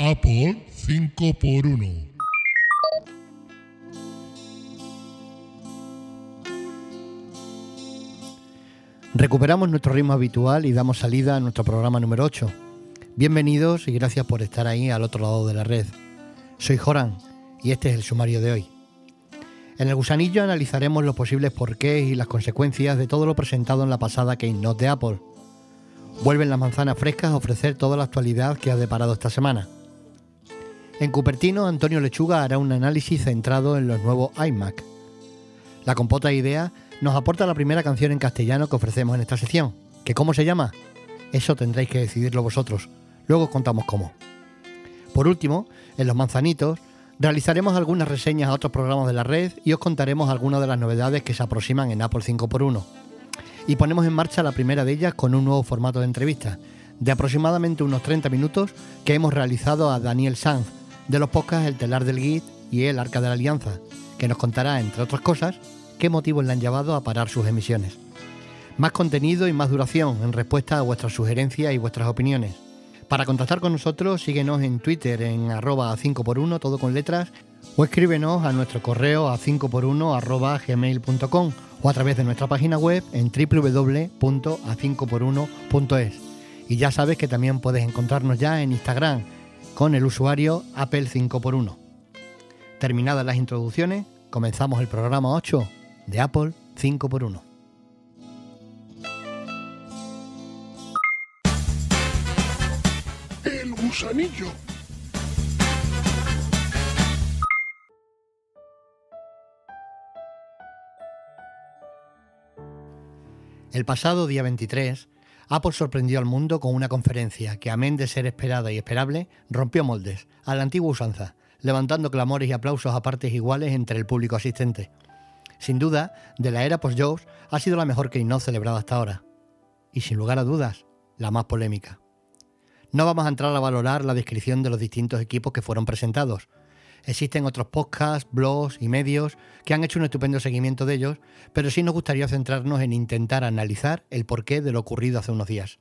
Apple 5x1. Recuperamos nuestro ritmo habitual y damos salida a nuestro programa número 8. Bienvenidos y gracias por estar ahí al otro lado de la red. Soy Joran y este es el sumario de hoy. En el gusanillo analizaremos los posibles porqués y las consecuencias de todo lo presentado en la pasada Keynote de Apple. Vuelven las manzanas frescas a ofrecer toda la actualidad que ha deparado esta semana. En Cupertino, Antonio Lechuga hará un análisis centrado en los nuevos iMac. La compota idea nos aporta la primera canción en castellano que ofrecemos en esta sección. ¿Que cómo se llama? Eso tendréis que decidirlo vosotros. Luego os contamos cómo. Por último, en Los Manzanitos, realizaremos algunas reseñas a otros programas de la red y os contaremos algunas de las novedades que se aproximan en Apple 5x1. Y ponemos en marcha la primera de ellas con un nuevo formato de entrevista, de aproximadamente unos 30 minutos que hemos realizado a Daniel Sanz, de los podcasts El Telar del Git y El Arca de la Alianza, que nos contará, entre otras cosas, qué motivos le han llevado a parar sus emisiones. Más contenido y más duración en respuesta a vuestras sugerencias y vuestras opiniones. Para contactar con nosotros, síguenos en Twitter en @5x1, todo con letras, o escríbenos a nuestro correo a 5x1@gmail.com o a través de nuestra página web en www.a5x1.es. Y ya sabes que también puedes encontrarnos ya en Instagram con el usuario Apple 5x1. Terminadas las introducciones, comenzamos el programa 8 de Apple 5x1. El gusanillo. El pasado día 23, Apple sorprendió al mundo con una conferencia que, amén de ser esperada y esperable, rompió moldes, a la antigua usanza, levantando clamores y aplausos a partes iguales entre el público asistente. Sin duda, de la era post-Jobs, ha sido la mejor Keynote celebrada hasta ahora. Y sin lugar a dudas, la más polémica. No vamos a entrar a valorar la descripción de los distintos equipos que fueron presentados. Existen otros podcasts, blogs y medios que han hecho un estupendo seguimiento de ellos, pero sí nos gustaría centrarnos en intentar analizar el porqué de lo ocurrido hace unos días.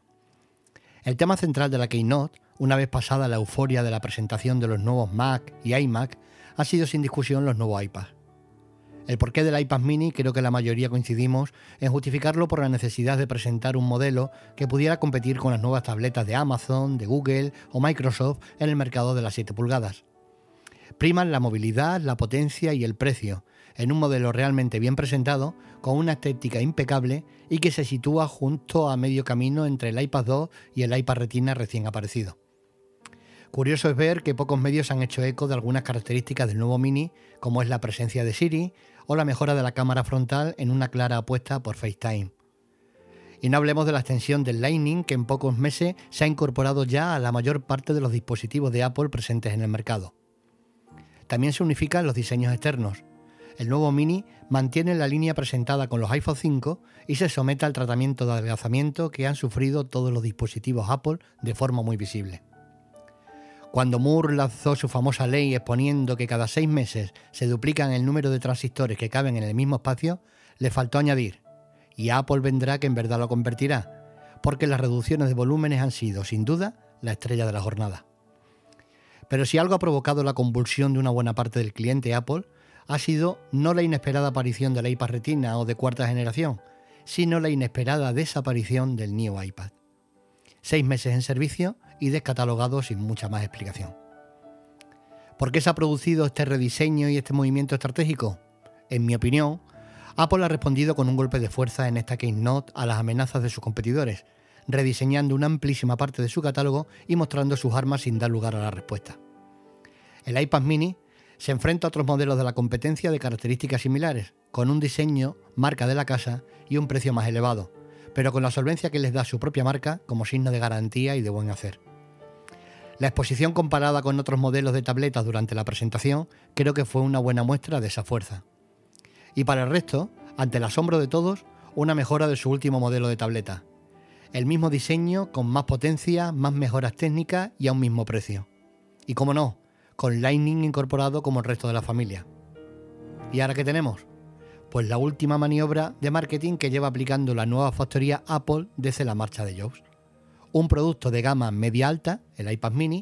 El tema central de la Keynote, una vez pasada la euforia de la presentación de los nuevos Mac y iMac, ha sido sin discusión los nuevos iPads. El porqué del iPad mini creo que la mayoría coincidimos en justificarlo por la necesidad de presentar un modelo que pudiera competir con las nuevas tabletas de Amazon, de Google o Microsoft en el mercado de las 7 pulgadas. Priman la movilidad, la potencia y el precio, en un modelo realmente bien presentado, con una estética impecable y que se sitúa justo a medio camino entre el iPad 2 y el iPad Retina recién aparecido. Curioso es ver que pocos medios han hecho eco de algunas características del nuevo Mini, como es la presencia de Siri o la mejora de la cámara frontal en una clara apuesta por FaceTime. Y no hablemos de la extensión del Lightning, que en pocos meses se ha incorporado ya a la mayor parte de los dispositivos de Apple presentes en el mercado. También se unifican los diseños externos. El nuevo Mini mantiene la línea presentada con los iPhone 5 y se somete al tratamiento de adelgazamiento que han sufrido todos los dispositivos Apple de forma muy visible. Cuando Moore lanzó su famosa ley exponiendo que cada 6 meses se duplican el número de transistores que caben en el mismo espacio, le faltó añadir, y Apple vendrá que en verdad lo convertirá, porque las reducciones de volúmenes han sido, sin duda, la estrella de la jornada. Pero si algo ha provocado la convulsión de una buena parte del cliente Apple, ha sido no la inesperada aparición del iPad Retina o de cuarta generación, sino la inesperada desaparición del Neo iPad. 6 meses en servicio y descatalogado sin mucha más explicación. ¿Por qué se ha producido este rediseño y este movimiento estratégico? En mi opinión, Apple ha respondido con un golpe de fuerza en esta Keynote a las amenazas de sus competidores, rediseñando una amplísima parte de su catálogo y mostrando sus armas sin dar lugar a la respuesta. El iPad mini se enfrenta a otros modelos de la competencia de características similares, con un diseño, marca de la casa y un precio más elevado, pero con la solvencia que les da su propia marca como signo de garantía y de buen hacer. La exposición comparada con otros modelos de tabletas durante la presentación creo que fue una buena muestra de esa fuerza. Y para el resto, ante el asombro de todos, una mejora de su último modelo de tableta. El mismo diseño, con más potencia, más mejoras técnicas y a un mismo precio. Y cómo no, con Lightning incorporado como el resto de la familia. ¿Y ahora qué tenemos? Pues la última maniobra de marketing que lleva aplicando la nueva factoría Apple desde la marcha de Jobs. Un producto de gama media alta, el iPad mini,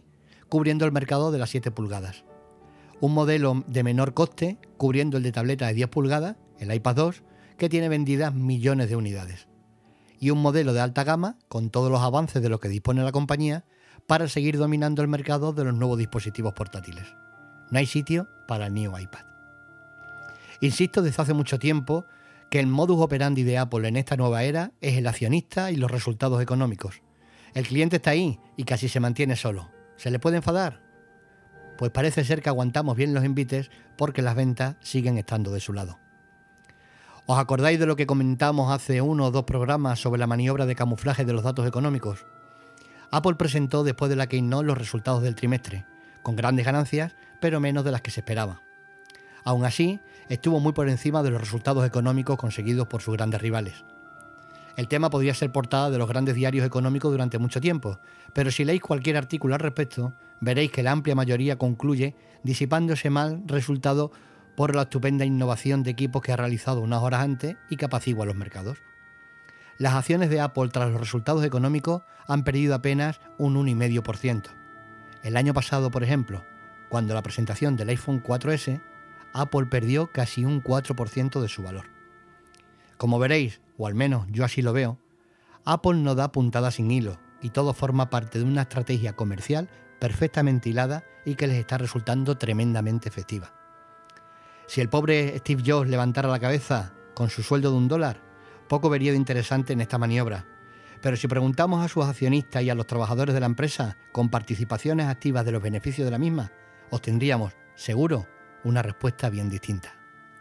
cubriendo el mercado de las 7 pulgadas. Un modelo de menor coste, cubriendo el de tableta de 10 pulgadas, el iPad 2, que tiene vendidas millones de unidades. Y un modelo de alta gama, con todos los avances de lo que dispone la compañía, para seguir dominando el mercado de los nuevos dispositivos portátiles. No hay sitio para el New iPad. Insisto desde hace mucho tiempo que el modus operandi de Apple en esta nueva era es el accionista y los resultados económicos. El cliente está ahí y casi se mantiene solo. ¿Se le puede enfadar? Pues parece ser que aguantamos bien los envites porque las ventas siguen estando de su lado. ¿Os acordáis de lo que comentamos hace 1 o 2 programas sobre la maniobra de camuflaje de los datos económicos? Apple presentó después de la Keynote los resultados del trimestre, con grandes ganancias, pero menos de las que se esperaba. Aún así, estuvo muy por encima de los resultados económicos conseguidos por sus grandes rivales. El tema podría ser portada de los grandes diarios económicos durante mucho tiempo, pero si leéis cualquier artículo al respecto, veréis que la amplia mayoría concluye disipándose mal resultado por la estupenda innovación de equipos que ha realizado unas horas antes y que apacigua los mercados. Las acciones de Apple tras los resultados económicos han perdido apenas un 1,5%. El año pasado, por ejemplo, cuando la presentación del iPhone 4S, Apple perdió casi un 4% de su valor. Como veréis, o al menos yo así lo veo, Apple no da puntada sin hilo y todo forma parte de una estrategia comercial perfectamente hilada y que les está resultando tremendamente efectiva. Si el pobre Steve Jobs levantara la cabeza con su sueldo de $1, poco vería de interesante en esta maniobra. Pero si preguntamos a sus accionistas y a los trabajadores de la empresa con participaciones activas de los beneficios de la misma, obtendríamos, seguro, una respuesta bien distinta.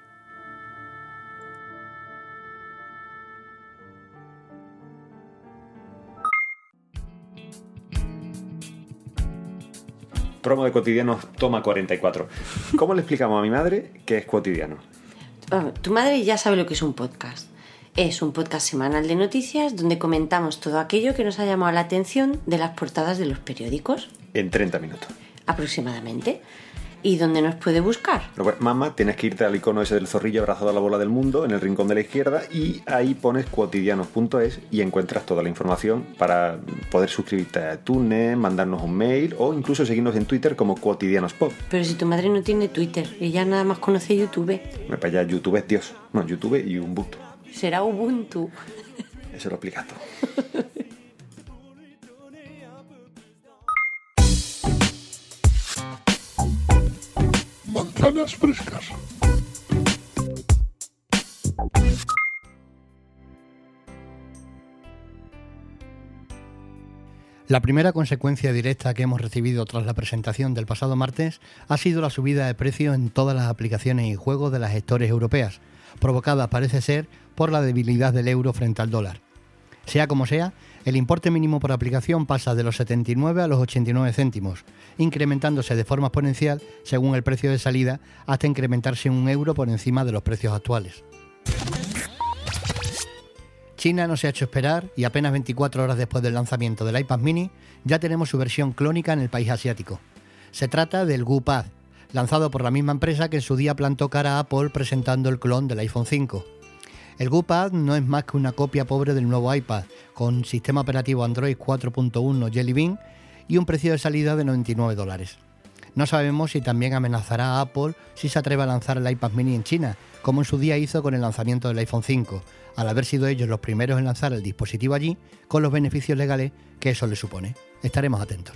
Promo de Cotidianos, toma 44. ¿Cómo le explicamos a mi madre qué es Cotidiano? Tu madre ya sabe lo que es un podcast. Es un podcast semanal de noticias donde comentamos todo aquello que nos ha llamado la atención de las portadas de los periódicos. En 30 minutos. Aproximadamente. ¿Y dónde nos puede buscar? Pues, mamá, tienes que irte al icono ese del zorrillo abrazado a la bola del mundo en el rincón de la izquierda y ahí pones cotidianos.es y encuentras toda la información para poder suscribirte a iTunes, mandarnos un mail o incluso seguirnos en Twitter como Cotidianospod. Pero si tu madre no tiene Twitter, ella nada más conoce YouTube. Para allá, YouTube es Dios. No, YouTube y Ubuntu. Será Ubuntu. Eso lo explicas tú. Manzanas frescas. La primera consecuencia directa que hemos recibido tras la presentación del pasado martes ha sido la subida de precios en todas las aplicaciones y juegos de las stores europeas, provocada parece ser por la debilidad del euro frente al dólar. Sea como sea, el importe mínimo por aplicación pasa de los 79 a los 89 céntimos, incrementándose de forma exponencial según el precio de salida hasta incrementarse €1 por encima de los precios actuales. China no se ha hecho esperar y apenas 24 horas después del lanzamiento del iPad mini ya tenemos su versión clónica en el país asiático. Se trata del GooPad, lanzado por la misma empresa que en su día plantó cara a Apple presentando el clon del iPhone 5. El GooPad no es más que una copia pobre del nuevo iPad, con sistema operativo Android 4.1 Jelly Bean y un precio de salida de $99. No sabemos si también amenazará a Apple si se atreve a lanzar el iPad mini en China, como en su día hizo con el lanzamiento del iPhone 5, al haber sido ellos los primeros en lanzar el dispositivo allí, con los beneficios legales que eso le supone. Estaremos atentos.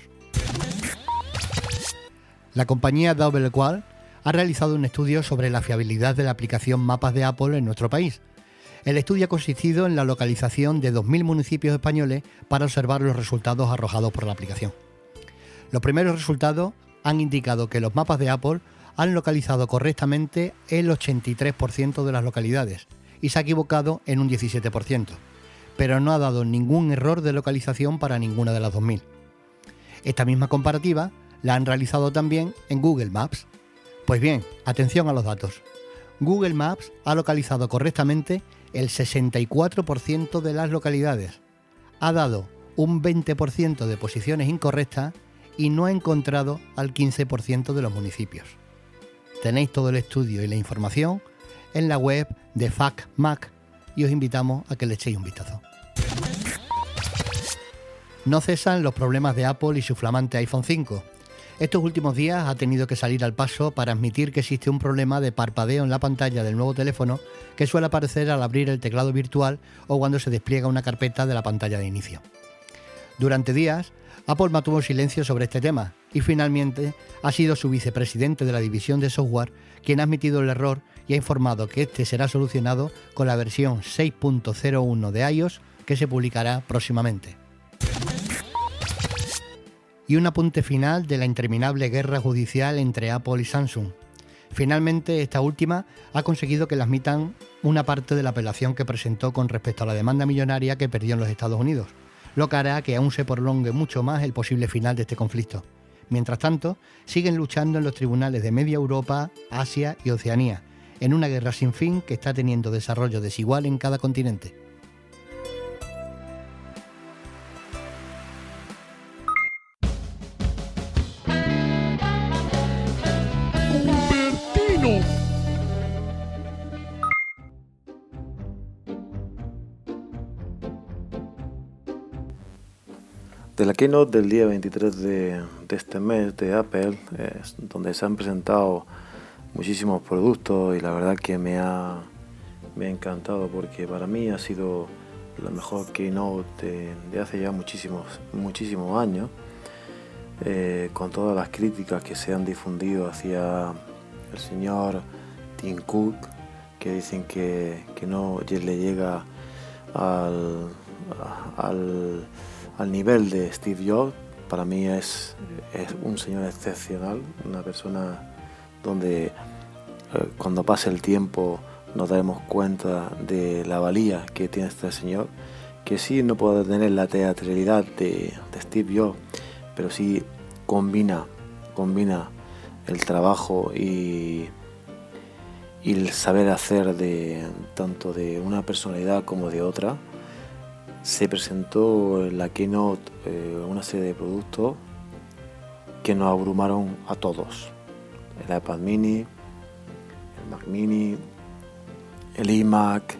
La compañía DoubleQual ha realizado un estudio sobre la fiabilidad de la aplicación Mapas de Apple en nuestro país. El estudio ha consistido en la localización de 2.000 municipios españoles para observar los resultados arrojados por la aplicación. Los primeros resultados han indicado que los mapas de Apple han localizado correctamente el 83% de las localidades y se ha equivocado en un 17%, pero no ha dado ningún error de localización para ninguna de las 2.000. Esta misma comparativa la han realizado también en Google Maps. Pues bien, atención a los datos. Google Maps ha localizado correctamente el 64% de las localidades, ha dado un 20% de posiciones incorrectas y no ha encontrado al 15% de los municipios. Tenéis todo el estudio y la información en la web de FactMac y os invitamos a que le echéis un vistazo. No cesan los problemas de Apple y su flamante iPhone 5. Estos últimos días ha tenido que salir al paso para admitir que existe un problema de parpadeo en la pantalla del nuevo teléfono que suele aparecer al abrir el teclado virtual o cuando se despliega una carpeta de la pantalla de inicio. Durante días, Apple mantuvo silencio sobre este tema y finalmente ha sido su vicepresidente de la división de software quien ha admitido el error y ha informado que este será solucionado con la versión 6.01 de iOS que se publicará próximamente. Y un apunte final de la interminable guerra judicial entre Apple y Samsung. Finalmente, esta última ha conseguido que le admitan una parte de la apelación que presentó con respecto a la demanda millonaria que perdió en los Estados Unidos, lo que hará que aún se prolongue mucho más el posible final de este conflicto. Mientras tanto, siguen luchando en los tribunales de media Europa, Asia y Oceanía, en una guerra sin fin que está teniendo desarrollo desigual en cada continente. Cupertino. De la keynote del día 23 de este mes de Apple, donde se han presentado muchísimos productos y la verdad que me ha encantado porque para mí ha sido la mejor keynote de hace ya muchísimos años, con todas las críticas que se han difundido hacia el señor Tim Cook, que dicen que no le llega al nivel de Steve Jobs. Para mí es un señor excepcional, una persona donde cuando pase el tiempo nos daremos cuenta de la valía que tiene este señor, que sí no puede tener la teatralidad de Steve Jobs, pero sí combina el trabajo y el saber hacer tanto de una personalidad como de otra. Se presentó en la keynote una serie de productos que nos abrumaron a todos. El iPad mini, el Mac mini, el iMac,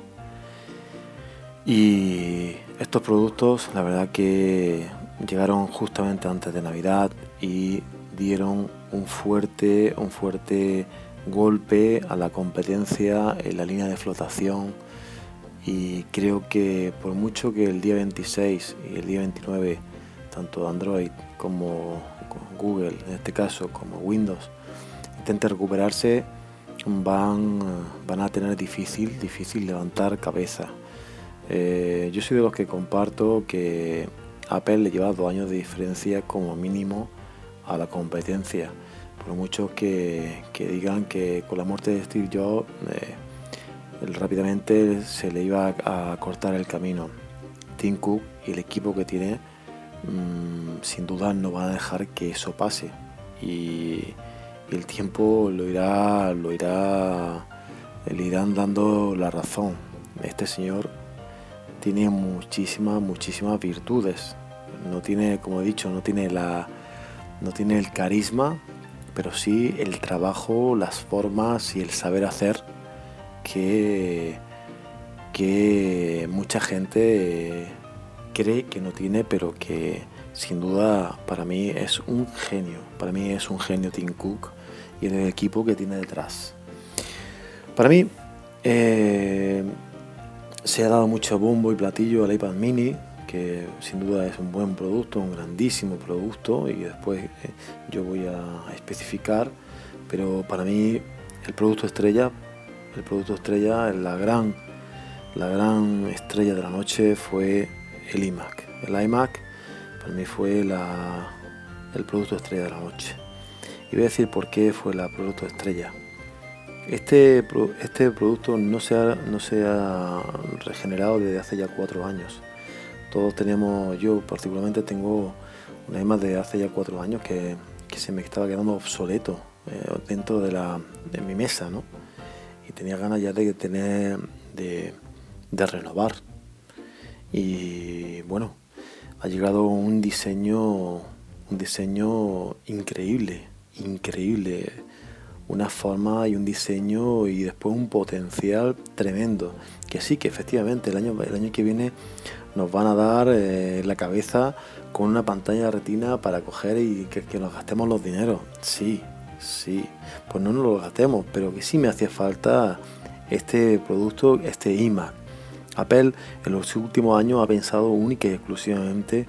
y estos productos la verdad que llegaron justamente antes de Navidad y dieron un fuerte golpe a la competencia en la línea de flotación. Y creo que por mucho que el día 26 y el día 29, tanto Android como Google, en este caso, como Windows, intenten recuperarse, van a tener difícil levantar cabeza. Yo soy de los que comparto que Apple le lleva 2 años de diferencia como mínimo a la competencia. Por mucho que digan que con la muerte de Steve Jobs rápidamente se le iba a cortar el camino. Tim Cook y el equipo que tiene sin duda no van a dejar que eso pase, y el tiempo le irán dando la razón. Este señor tiene muchísimas virtudes. No tiene, como he dicho, no tiene el carisma, pero sí el trabajo, las formas y el saber hacer que mucha gente cree que no tiene, pero que sin duda para mí es un genio. Para mí es un genio Tim Cook y el equipo que tiene detrás. Para mí se ha dado mucho bombo y platillo al iPad mini, que sin duda es un buen producto, un grandísimo producto, y después yo voy a especificar, pero para mí el producto estrella, la gran estrella de la noche fue el iMac. El iMac para mí fue el producto estrella de la noche. Y voy a decir por qué fue el producto estrella. Este producto no se ha regenerado desde hace ya 4 años. Todos tenemos, yo particularmente tengo un iMac de hace ya 4 años que se me estaba quedando obsoleto dentro de mi mesa, ¿no? Y tenía ganas ya de renovar. Y bueno, ha llegado un diseño increíble, una forma y un diseño y después un potencial tremendo. Que sí, que efectivamente el año que viene nos van a dar la cabeza con una pantalla de retina para coger y que nos gastemos los dineros. Sí, pues no nos lo gastemos, pero que sí me hacía falta este producto, este iMac. Apple en los últimos años ha pensado única y exclusivamente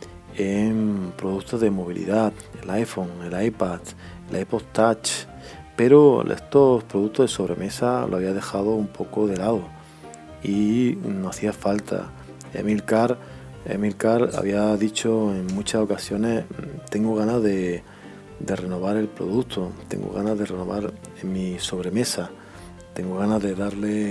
en productos de movilidad, el iPhone, el iPad, el iPod Touch, pero estos productos de sobremesa lo había dejado un poco de lado y no hacía falta. Emilcar había dicho en muchas ocasiones: tengo ganas de renovar el producto, tengo ganas de renovar en mi sobremesa, tengo ganas de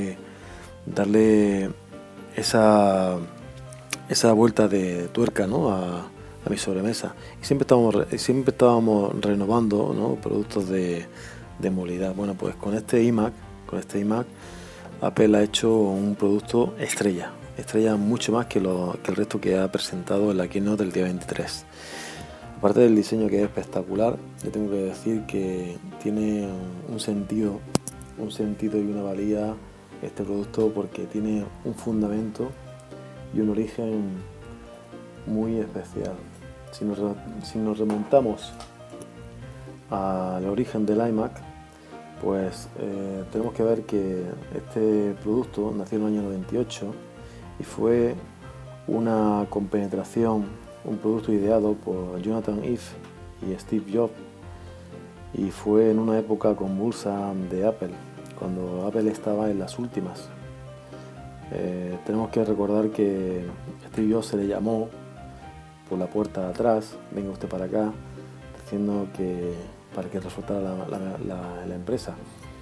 darle esa vuelta de tuerca, ¿no? a mi sobremesa. Y siempre estábamos renovando, ¿no? productos de movilidad. Bueno, pues con este iMac Apple ha hecho un producto estrella mucho más que el resto que ha presentado en la keynote del día 23. Aparte del diseño, que es espectacular, yo tengo que decir que tiene un sentido y una valía este producto, porque tiene un fundamento y un origen muy especial. Si nos remontamos al origen del iMac, pues tenemos que ver que este producto nació en el año 98 y fue una compenetración, un producto ideado por Jonathan Ive y Steve Jobs, y fue en una época convulsa de Apple, cuando Apple estaba en las últimas. Tenemos que recordar que Steve Jobs se le llamó por la puerta de atrás: venga usted para acá, diciendo que para que resultara la empresa.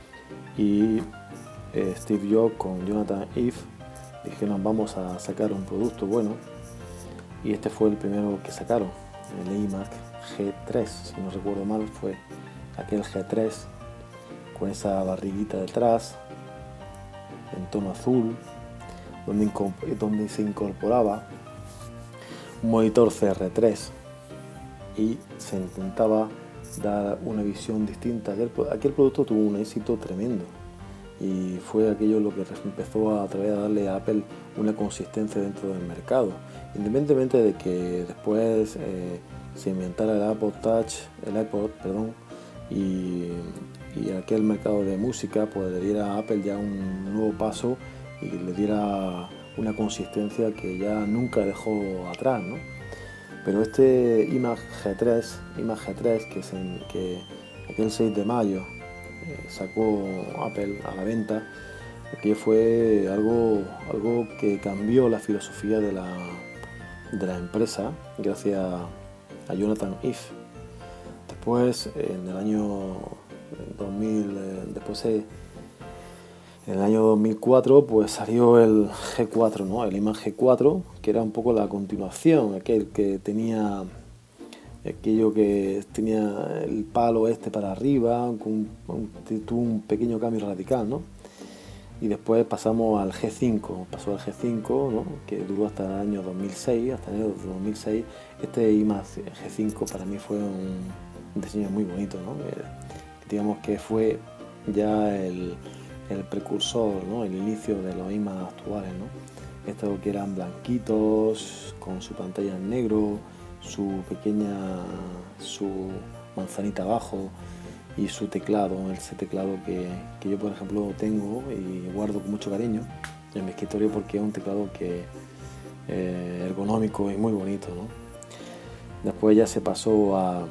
Y Steve Jobs con Jonathan Ive dijeron: vamos a sacar un producto bueno, y este fue el primero que sacaron, el iMac G3, si no recuerdo mal, fue aquel G3 con esa barriguita detrás en tono azul, donde se incorporaba un monitor CR3 y se intentaba dar una visión distinta. Aquel producto tuvo un éxito tremendo y fue aquello lo que empezó a darle a Apple una consistencia dentro del mercado, independientemente de que después se inventara el iPod, y aquel mercado de música pues le diera a Apple ya un nuevo paso y le diera una consistencia que ya nunca dejó atrás, ¿no? Pero este iMac G3 que aquel 6 de mayo sacó Apple a la venta, que fue algo que cambió la filosofía de la empresa gracias a Jonathan Ive. Después, en el año 2004, pues salió el G4, ¿no? El iMac G4, que era un poco la continuación, aquello que tenía el palo para arriba, tuvo un pequeño cambio radical, ¿no? Y después pasó al G5, ¿no? Que duró hasta el año 2006, hasta enero de 2006. Este iMac G5 para mí fue un diseño muy bonito, ¿no? Digamos que fue ya el precursor, ¿no? El inicio de los iMac actuales, ¿no? Estos que eran blanquitos, con su pantalla en negro, su manzanita abajo y su teclado, ese teclado que yo por ejemplo tengo y guardo con mucho cariño en mi escritorio, porque es un teclado que ergonómico y muy bonito, ¿no? Después ya se pasó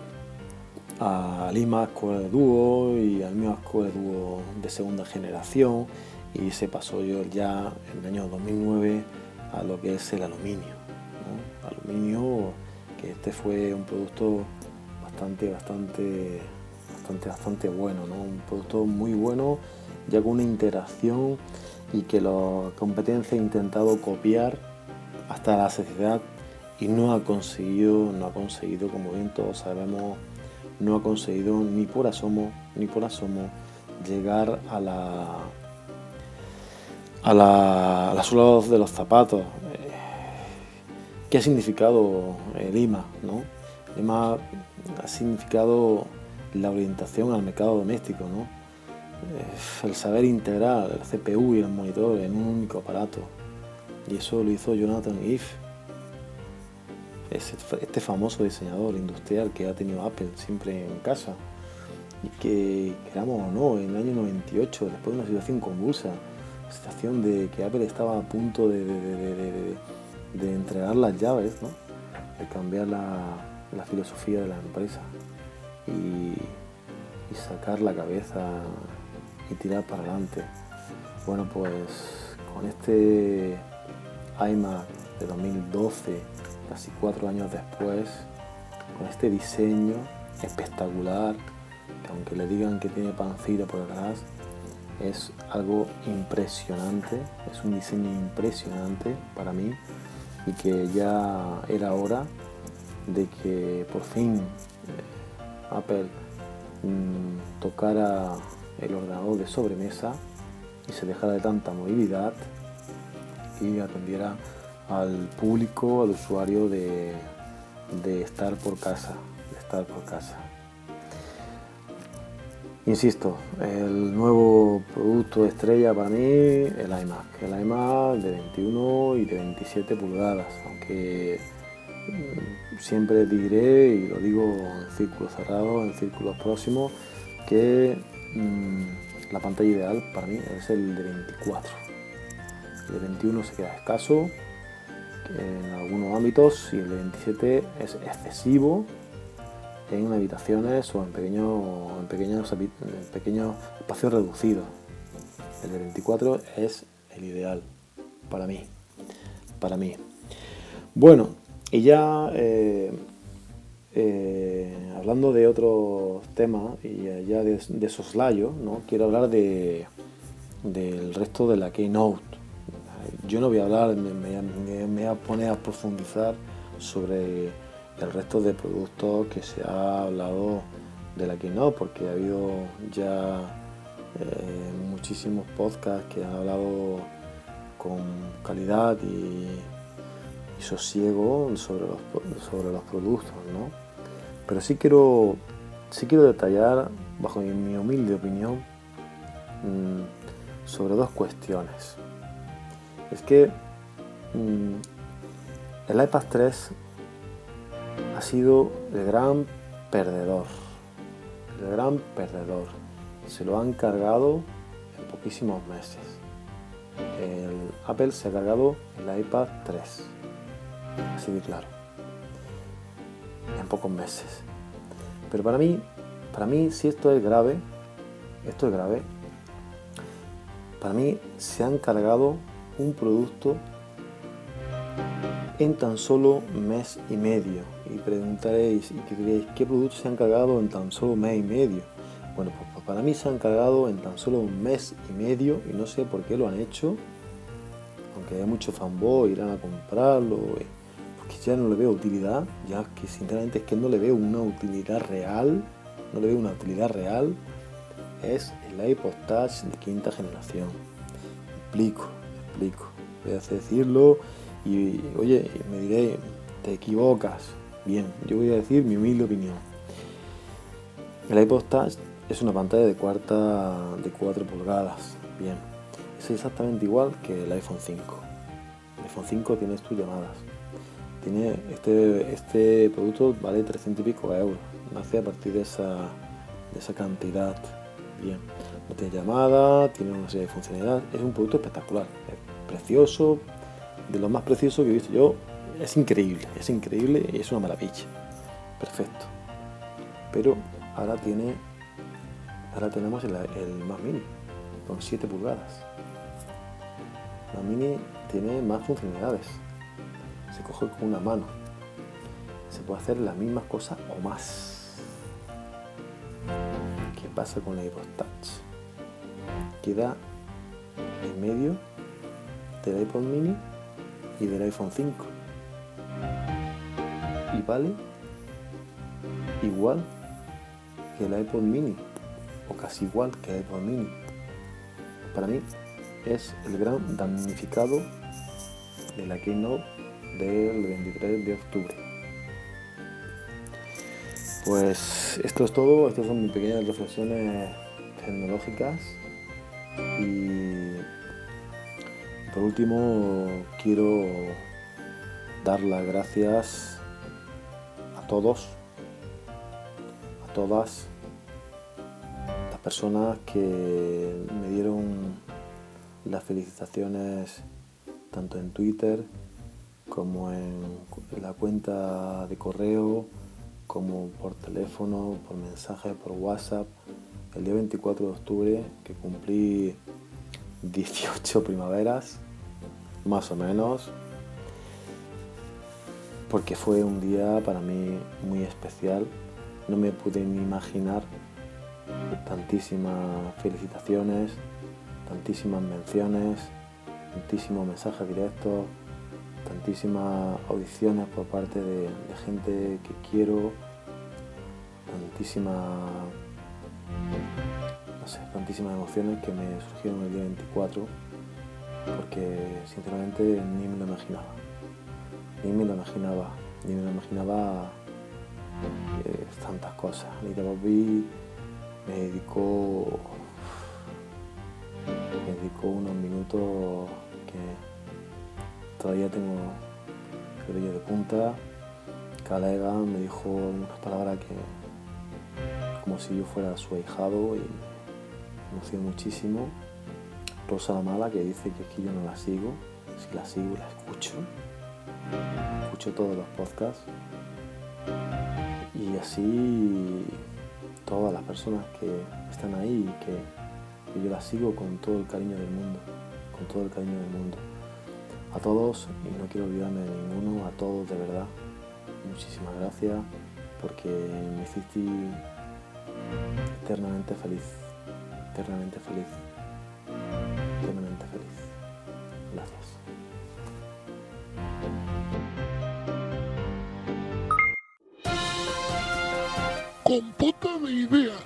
al iMac Core Duo y al iMac Core Duo de segunda generación, y se pasó ya en el año 2009 a lo que es el aluminio, ¿no? Aluminio, que este fue un producto bastante bueno, ¿no? Un producto muy bueno, ya con una interacción y que la competencia ha intentado copiar hasta la saciedad y no ha conseguido, como bien todos sabemos, no ha conseguido ni por asomo llegar a la suela de los zapatos. ¿Qué ha significado el iMac, ¿no? El iMac ha significado la orientación al mercado doméstico, ¿no? El saber integrar el CPU y el monitor en un único aparato. Y eso lo hizo Jonathan Ive, este famoso diseñador industrial que ha tenido Apple siempre en casa. Y que, queramos o no, en el año 98, después de una situación convulsa, la situación de que Apple estaba a punto de entregar las llaves, ¿no? De cambiar la filosofía de la empresa y sacar la cabeza y tirar para adelante. Bueno, pues con este iMac de 2012, casi 4 años después, con este diseño espectacular, que aunque le digan que tiene pancita por detrás, es algo impresionante, es un diseño impresionante para mí, y que ya era hora de que por fin Apple tocara el ordenador de sobremesa y se dejara de tanta movilidad y atendiera al público, al usuario de estar por casa, Insisto, el nuevo producto estrella para mí, el iMac de 21 y de 27 pulgadas, aunque siempre diré, y lo digo en círculos cerrados, en círculos próximos, que la pantalla ideal para mí es el de 24. El de 21 se queda escaso en algunos ámbitos y el de 27 es excesivo en habitaciones o en pequeños espacios reducidos. El de 24 es el ideal para mí. Bueno, y ya hablando de otros temas y ya de soslayo, ¿no? Quiero hablar del resto de la Keynote. Yo no voy a hablar, me voy a poner a profundizar sobre el resto de productos que se ha hablado de la Keynote, porque ha habido ya muchísimos podcasts que han hablado con calidad y sosiego sobre los productos, ¿no? Pero sí quiero detallar, bajo mi humilde opinión, sobre dos cuestiones. Es que el iPad 3 ha sido el gran perdedor. Se lo han cargado en poquísimos meses. Apple se ha cargado el iPad 3. Así de claro. En pocos meses. Pero para mí, si esto es grave, para mí se han cargado un producto en tan solo mes y medio. Y preguntaréis, ¿y qué diréis? ¿Qué productos se han cargado en tan solo mes y medio? Bueno, pues para mí se han cargado en tan solo un mes y medio y no sé por qué lo han hecho. Aunque hay muchos fanboys, irán a comprarlo, porque ya no le veo utilidad, ya que sinceramente es que no le veo una utilidad real. Es el iPod Touch de quinta generación. Explico. Voy a decirlo y oye, me diré, te equivocas. Bien, yo voy a decir mi humilde opinión. El iPod Touch es una pantalla de 4 pulgadas. Bien, es exactamente igual que el iPhone 5. El iPhone 5 tiene tus llamadas. Tiene este producto vale 300 y pico euros. Nace a partir de esa cantidad. Bien, no tiene llamada, tiene una serie de funcionalidades. Es un producto espectacular, es precioso, de lo más precioso que he visto yo. Es increíble y es una maravilla. Perfecto. Pero ahora tenemos el Mac Mini con 7 pulgadas. El Mac Mini tiene más funcionalidades. Se coge con una mano. Se puede hacer las mismas cosas o más. ¿Qué pasa con el iPod Touch? Queda en medio del iPod Mini y del iPhone 5. Y vale igual que el iPod Mini, o casi igual que el iPod Mini. Para mí es el gran damnificado de la Keynote del 23 de octubre. Pues esto es todo, estas son mis pequeñas reflexiones tecnológicas y por último quiero dar las gracias a todos, a todas las personas que me dieron las felicitaciones tanto en Twitter como en la cuenta de correo, como por teléfono, por mensaje, por WhatsApp. El día 24 de octubre, que cumplí 18 primaveras, más o menos, porque fue un día para mí muy especial. No me pude ni imaginar tantísimas felicitaciones, tantísimas menciones, tantísimos mensajes directos, tantísimas audiciones por parte de gente que quiero, tantísimas emociones que me surgieron el día 24, porque sinceramente ni me lo imaginaba tantas cosas. Anita Bobby me dedicó unos minutos que todavía tengo el vello de punta. Calega me dijo unas palabras como si yo fuera su ahijado y me emocionó muchísimo. Rosa la Mala, que dice que es que yo no la sigo, si la sigo la escucho todos los podcasts, y así todas las personas que están ahí y que yo las sigo con todo el cariño del mundo, a todos, y no quiero olvidarme de ninguno, a todos de verdad, muchísimas gracias, porque me hiciste eternamente feliz. Gracias. Compota de ideas.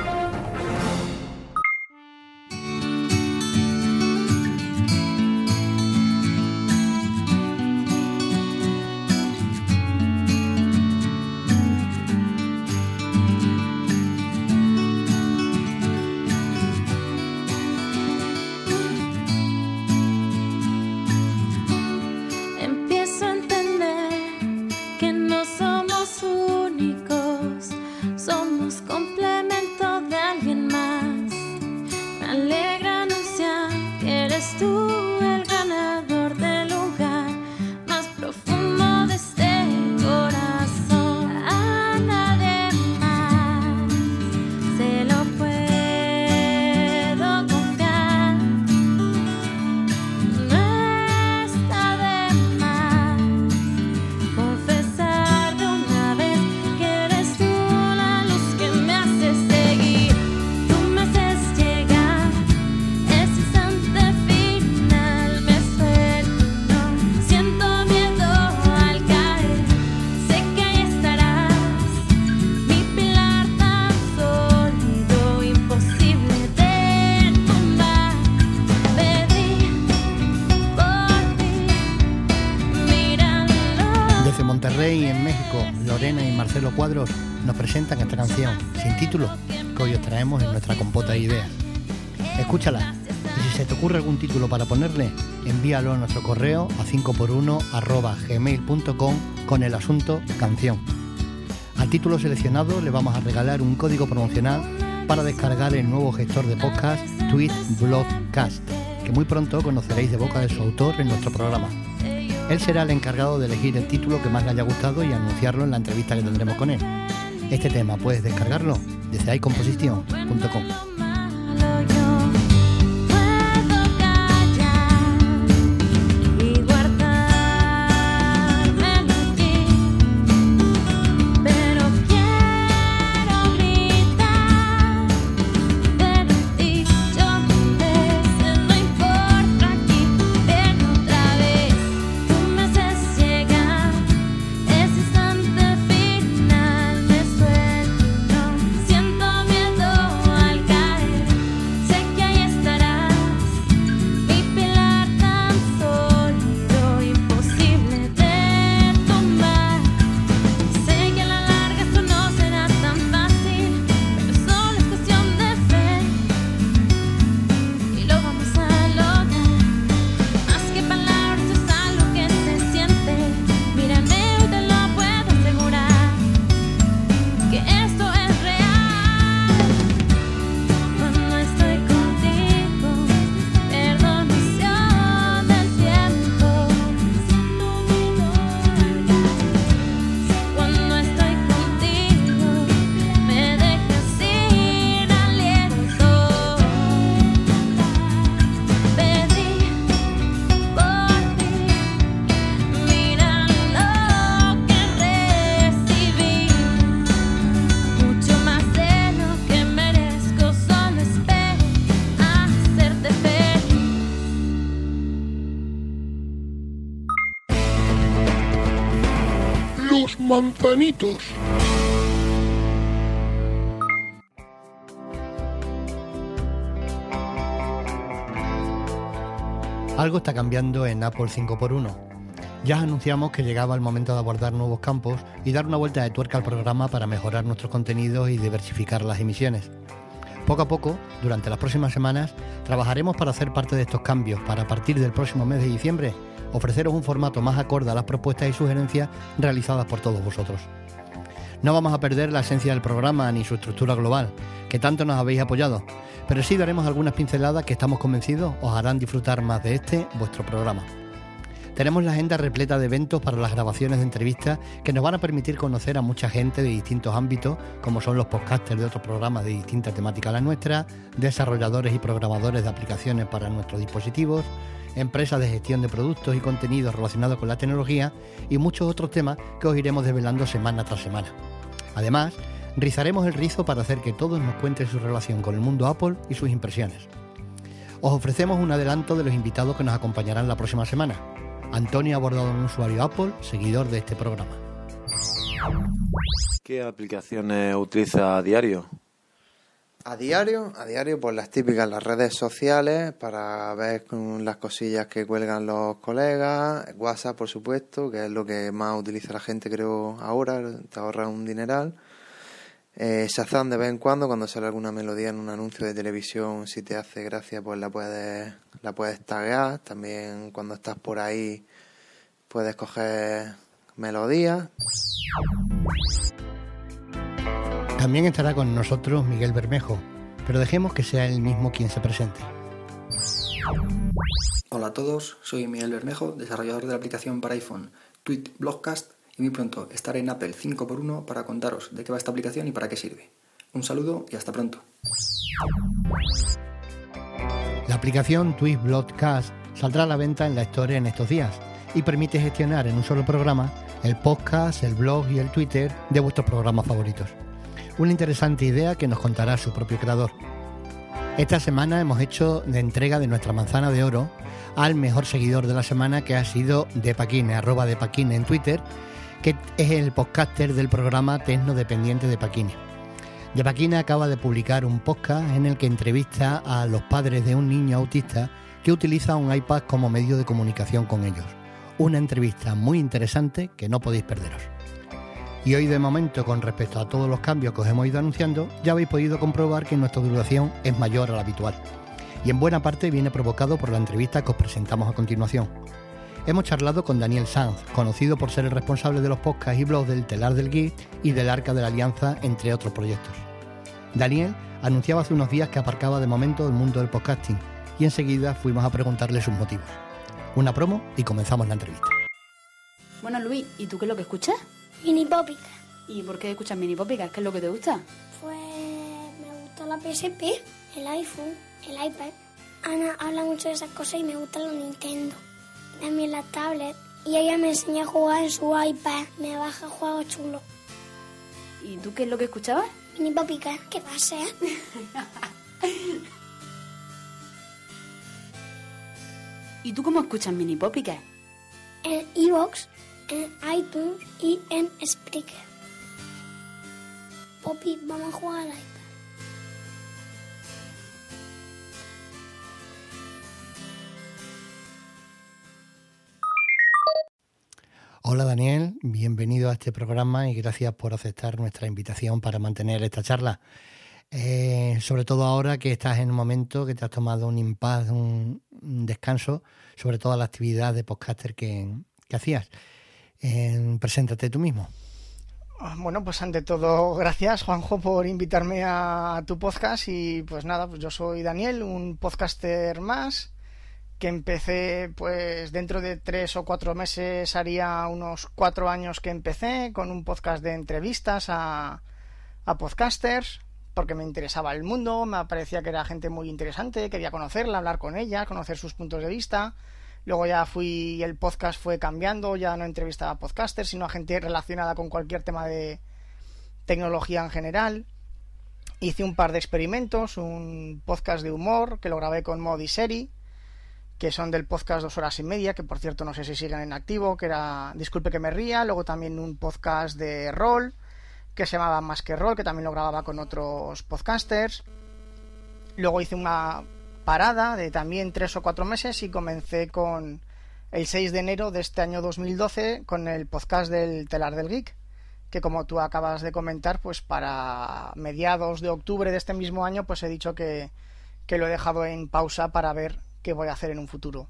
Monterrey, en México, Lorena y Marcelo Cuadros nos presentan esta canción sin título que hoy os traemos en nuestra compota de ideas. Escúchala, y si se te ocurre algún título para ponerle, envíalo a nuestro correo a 5x1@gmail.com con el asunto canción. Al título seleccionado le vamos a regalar un código promocional para descargar el nuevo gestor de podcast Tweetblogcast, que muy pronto conoceréis de boca de su autor en nuestro programa. Él será el encargado de elegir el título que más le haya gustado y anunciarlo en la entrevista que tendremos con él. Este tema puedes descargarlo desde iComposition.com. Siento miedo al caer. Los manzanitos. Algo está cambiando en Apple 5x1. Ya anunciamos que llegaba el momento de abordar nuevos campos y dar una vuelta de tuerca al programa para mejorar nuestros contenidos y diversificar las emisiones. Poco a poco, durante las próximas semanas, trabajaremos para hacer parte de estos cambios, para a partir del próximo mes de diciembre ofreceros un formato más acorde a las propuestas y sugerencias realizadas por todos vosotros. No vamos a perder la esencia del programa ni su estructura global, que tanto nos habéis apoyado, pero sí daremos algunas pinceladas que estamos convencidos os harán disfrutar más de vuestro programa. Tenemos la agenda repleta de eventos para las grabaciones de entrevistas que nos van a permitir conocer a mucha gente de distintos ámbitos, como son los podcasters de otros programas de distinta temática a la nuestra, desarrolladores y programadores de aplicaciones para nuestros dispositivos, empresas de gestión de productos y contenidos relacionados con la tecnología y muchos otros temas que os iremos desvelando semana tras semana. Además, rizaremos el rizo para hacer que todos nos cuenten su relación con el mundo Apple y sus impresiones. Os ofrecemos un adelanto de los invitados que nos acompañarán la próxima semana. Antonio ha abordado un usuario Apple, seguidor de este programa. ¿Qué aplicaciones utiliza a diario? A diario, pues las típicas, las redes sociales, para ver las cosillas que cuelgan los colegas, WhatsApp, por supuesto, que es lo que más utiliza la gente, creo, ahora, te ahorra un dineral. Shazam de vez en cuando sale alguna melodía en un anuncio de televisión, si te hace gracia, pues la puedes taguear. También cuando estás por ahí puedes coger melodías. También estará con nosotros Miguel Bermejo, pero dejemos que sea él mismo quien se presente. Hola a todos, soy Miguel Bermejo, desarrollador de la aplicación para iPhone Tweet Blogcast, y muy pronto estaré en Apple 5x1 para contaros de qué va esta aplicación y para qué sirve. Un saludo y hasta pronto. La aplicación Tweet Blogcast saldrá a la venta en la Store en estos días y permite gestionar en un solo programa el podcast, el blog y el Twitter de vuestros programas favoritos. Una interesante idea que nos contará su propio creador. Esta semana hemos hecho de entrega de nuestra manzana de oro al mejor seguidor de la semana, que ha sido Depaquine, @Depaquine en Twitter, que es el podcaster del programa Tecno Dependiente de Paquine. Depaquine acaba de publicar un podcast en el que entrevista a los padres de un niño autista que utiliza un iPad como medio de comunicación con ellos. Una entrevista muy interesante que no podéis perderos. Y hoy, de momento, con respecto a todos los cambios que os hemos ido anunciando, ya habéis podido comprobar que nuestra duración es mayor a la habitual. Y en buena parte viene provocado por la entrevista que os presentamos a continuación. Hemos charlado con Daniel Sanz, conocido por ser el responsable de los podcasts y blogs del Telar del Geek y del Arca de la Alianza, entre otros proyectos. Daniel anunciaba hace unos días que aparcaba de momento el mundo del podcasting y enseguida fuimos a preguntarle sus motivos. Una promo y comenzamos la entrevista. Bueno, Luis, ¿y tú qué es lo que escuchas? Mini Pópica. ¿Y por qué escuchas Mini Pópica? ¿Qué es lo que te gusta? Pues me gusta la PSP, el iPhone, el iPad. Ana habla mucho de esas cosas y me gusta los Nintendo. También la tablet. Y ella me enseña a jugar en su iPad. Me baja juegos chulos. ¿Y tú qué es lo que escuchabas? Mini Pópica. ¿Qué pasa? ¿Y tú cómo escuchas Mini Pópica? En iVoox, en iTunes y en Spreaker. Poppy, vamos a jugar al iPad. Hola Daniel, bienvenido a este programa y gracias por aceptar nuestra invitación para mantener esta charla. Sobre todo ahora que estás en un momento que te has tomado un impasse, un descanso sobre toda la actividad de podcaster que hacías. Preséntate tú mismo. Bueno, pues ante todo, gracias Juanjo por invitarme a tu podcast y pues nada, pues yo soy Daniel, un podcaster más que empecé pues dentro de 3 o 4 meses, haría unos 4 años que empecé con un podcast de entrevistas a podcasters, porque me interesaba el mundo, me parecía que era gente muy interesante, quería conocerla, hablar con ella, conocer sus puntos de vista. Luego ya el podcast fue cambiando, ya no entrevistaba a podcasters, sino a gente relacionada con cualquier tema de tecnología en general. Hice un par de experimentos, un podcast de humor que lo grabé con Modi Seri, que son del podcast 2 horas y media, que por cierto no sé si siguen en activo, que era Disculpe que me ría. Luego también un podcast de rol que se llamaba Más que Rol, que también lo grababa con otros podcasters. Luego hice una parada de también 3 o 4 meses y comencé con el 6 de enero de este año 2012 con el podcast del Telar del Geek, que como tú acabas de comentar, pues para mediados de octubre de este mismo año pues he dicho que lo he dejado en pausa para ver qué voy a hacer en un futuro.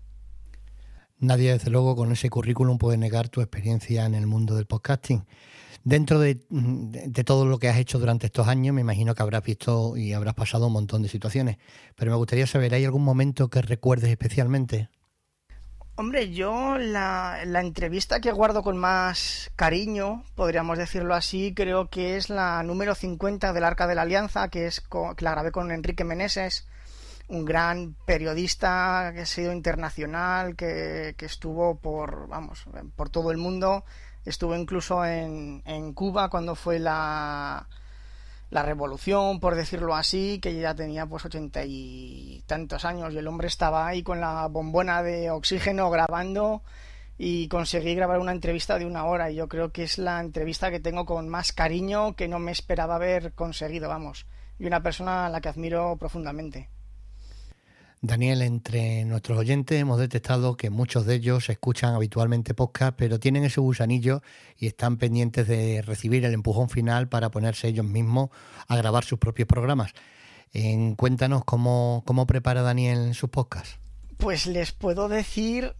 Nadie, desde luego, con ese currículum puede negar tu experiencia en el mundo del podcasting. Dentro de todo lo que has hecho durante estos años, me imagino que habrás visto y habrás pasado un montón de situaciones, pero me gustaría saber, ¿hay algún momento que recuerdes especialmente? Hombre, yo la entrevista que guardo con más cariño, podríamos decirlo así, creo que es la número 50 del Arca de la Alianza, que la grabé con Enrique Meneses, un gran periodista que ha sido internacional, que estuvo por todo el mundo. Estuvo incluso en Cuba cuando fue la revolución, por decirlo así, que ya tenía pues 80 y tantos años y el hombre estaba ahí con la bombona de oxígeno grabando y conseguí grabar una entrevista de 1 hora y yo creo que es la entrevista que tengo con más cariño, que no me esperaba haber conseguido, y una persona a la que admiro profundamente. Daniel, entre nuestros oyentes hemos detectado que muchos de ellos escuchan habitualmente podcast, pero tienen ese gusanillo y están pendientes de recibir el empujón final para ponerse ellos mismos a grabar sus propios programas. Cuéntanos cómo prepara Daniel sus podcasts. Pues les puedo decir,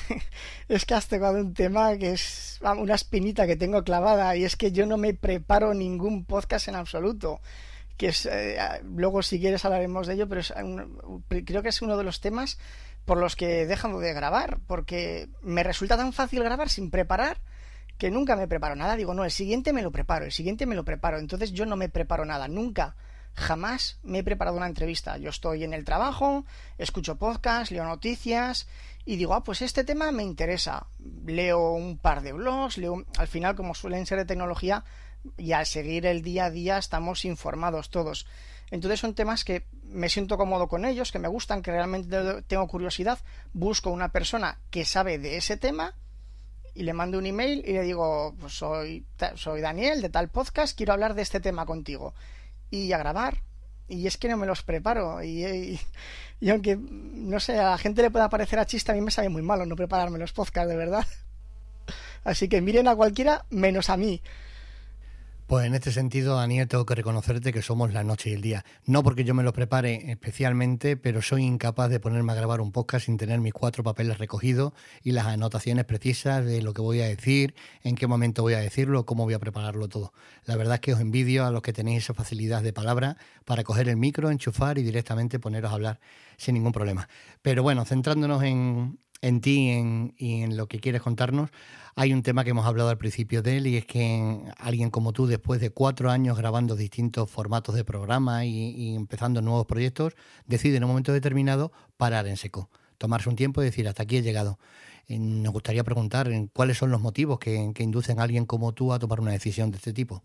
es que has tocado un tema que es una espinita que tengo clavada, y es que yo no me preparo ningún podcast en absoluto. Que es, luego si quieres hablaremos de ello, pero creo que es uno de los temas por los que he dejado de grabar, porque me resulta tan fácil grabar sin preparar que nunca me preparo nada. Digo, no, el siguiente me lo preparo, entonces yo no me preparo nada, nunca, jamás me he preparado una entrevista. Yo estoy en el trabajo, escucho podcasts, leo noticias y digo, pues este tema me interesa, leo un par de blogs, al final, como suelen ser de tecnología, y al seguir el día a día estamos informados todos. Entonces son temas que me siento cómodo con ellos, que me gustan, que realmente tengo curiosidad. Busco una persona que sabe de ese tema y le mando un email y le digo, pues soy Daniel de tal podcast, quiero hablar de este tema contigo, y a grabar. Y es que no me los preparo y aunque no sé, a la gente le pueda parecer a chiste, a mí me sabe muy malo no prepararme los podcasts, de verdad. Así que miren a cualquiera menos a mí. Pues en este sentido, Daniel, tengo que reconocerte que somos la noche y el día. No porque yo me lo prepare especialmente, pero soy incapaz de ponerme a grabar un podcast sin tener mis 4 papeles recogidos y las anotaciones precisas de lo que voy a decir, en qué momento voy a decirlo, cómo voy a prepararlo todo. La verdad es que os envidio a los que tenéis esa facilidad de palabra para coger el micro, enchufar y directamente poneros a hablar sin ningún problema. Pero bueno, centrándonos en ti y en lo que quieres contarnos, hay un tema que hemos hablado al principio de él, y es que alguien como tú, después de 4 años grabando distintos formatos de programa y empezando nuevos proyectos, decide en un momento determinado parar en seco, tomarse un tiempo y decir, hasta aquí he llegado. Nos gustaría preguntar cuáles son los motivos que inducen a alguien como tú a tomar una decisión de este tipo.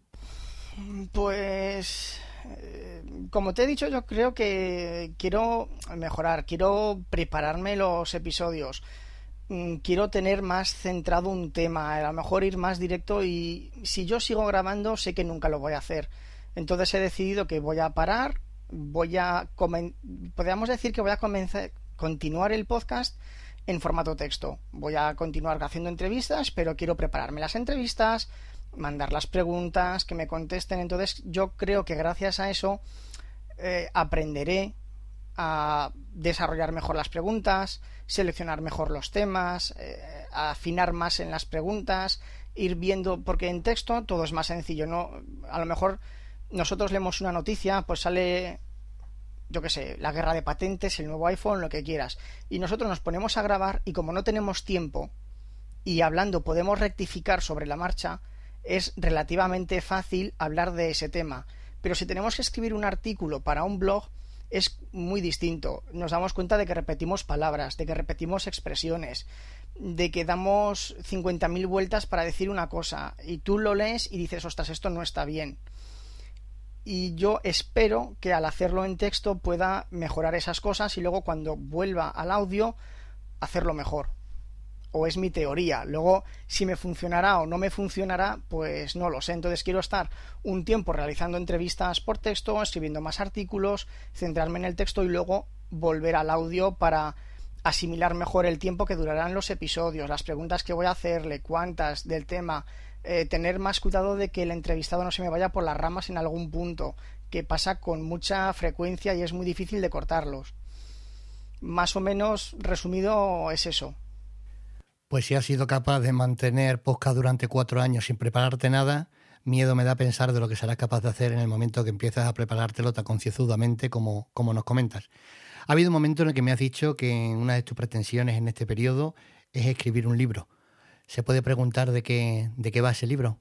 Pues como te he dicho, yo creo que quiero mejorar, quiero prepararme los episodios, quiero tener más centrado un tema, a lo mejor ir más directo, y si yo sigo grabando sé que nunca lo voy a hacer. Entonces he decidido que voy a parar, podríamos decir que voy a continuar el podcast en formato texto. Voy a continuar haciendo entrevistas, pero quiero prepararme las entrevistas, mandar las preguntas, que me contesten. Entonces yo creo que gracias a eso aprenderé a desarrollar mejor las preguntas, seleccionar mejor los temas, a afinar más en las preguntas, ir viendo, porque en texto todo es más sencillo, ¿no? A lo mejor nosotros leemos una noticia, pues sale, yo qué sé, la guerra de patentes, el nuevo iPhone, lo que quieras, y nosotros nos ponemos a grabar, y como no tenemos tiempo y hablando podemos rectificar sobre la marcha, es relativamente fácil hablar de ese tema. Pero si tenemos que escribir un artículo para un blog, es muy distinto. Nos damos cuenta de que repetimos palabras, de que repetimos expresiones, de que damos 50.000 vueltas para decir una cosa, y tú lo lees y dices, ostras, esto no está bien. Y yo espero que al hacerlo en texto pueda mejorar esas cosas, y luego cuando vuelva al audio hacerlo mejor. O es mi teoría. Luego, si me funcionará o no me funcionará, pues no lo sé. Entonces quiero estar un tiempo realizando entrevistas por texto, escribiendo más artículos, centrarme en el texto y luego volver al audio para asimilar mejor el tiempo que durarán los episodios, las preguntas que voy a hacerle, cuántas del tema, tener más cuidado de que el entrevistado no se me vaya por las ramas en algún punto, que pasa con mucha frecuencia y es muy difícil de cortarlos. Más o menos resumido es eso. Pues si has sido capaz de mantener podcast durante 4 años sin prepararte nada, miedo me da pensar de lo que serás capaz de hacer en el momento que empiezas a preparártelo tan concienzudamente como nos comentas. Ha habido un momento en el que me has dicho que una de tus pretensiones en este periodo es escribir un libro. ¿Se puede preguntar de qué va ese libro?